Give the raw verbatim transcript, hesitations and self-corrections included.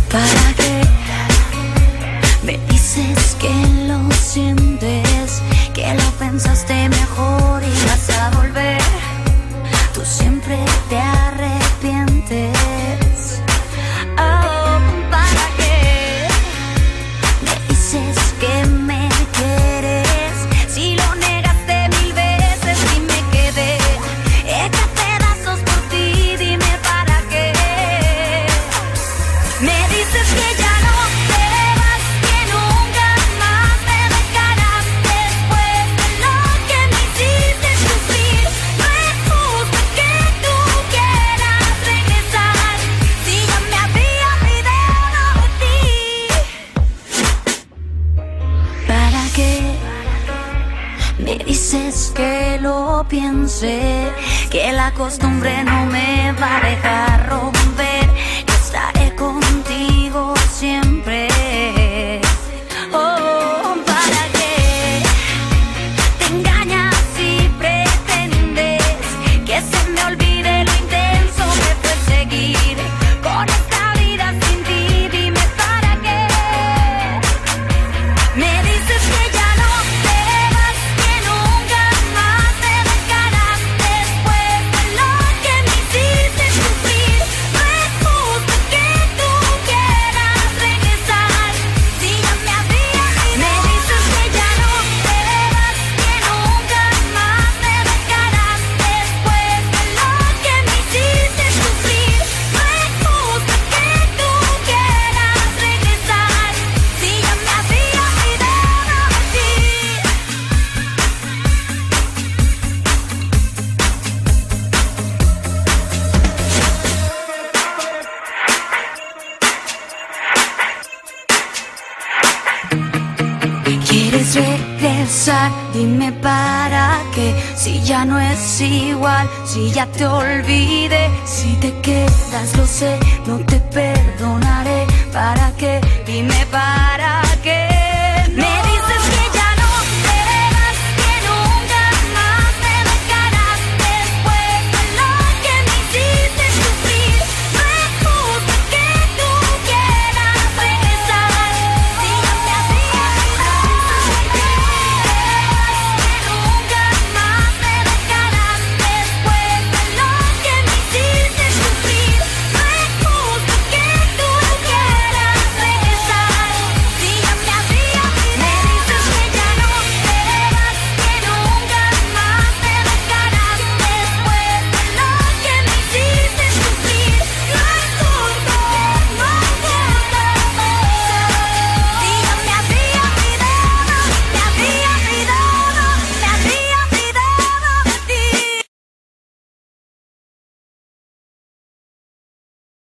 ¿Para qué me dices que lo sientes? Que lo pensaste mejor y vas a volver. Tú siempre te arrepientes. Oh, ¿para qué me dices que me quieres? Si lo negaste mil veces y me quedé hecha pedazos por ti. Dime para qué me dices que ya no te vas, que nunca más me dejarás después de lo que me hiciste sufrir. No es justo que tú quieras regresar si ya me había olvidado de ti. ¿Para qué me dices que lo piense? Que la costumbre no me va a dejar romper. Que estaré contigo siempre. Oh, ¿para qué te engañas y pretendes que se me olvide lo intenso que fue seguir con esta vida sin ti? Dime para qué me dices que ya no te vas, que nunca más me dejarás después de lo que me hiciste sufrir. No es justo que tú quieras regresar si ya me había olvidado. Me dices que ya no te vas, que nunca más me dejarás después de lo que me hiciste sufrir. No es justo que tú quieras regresar si ya me había olvidado de ti. ¿Quieres regresar? Dime para qué. Si ya no es igual, si ya te olvidé. Si te quedas, lo sé, no te perdonaré. ¿Para qué? Dime para qué.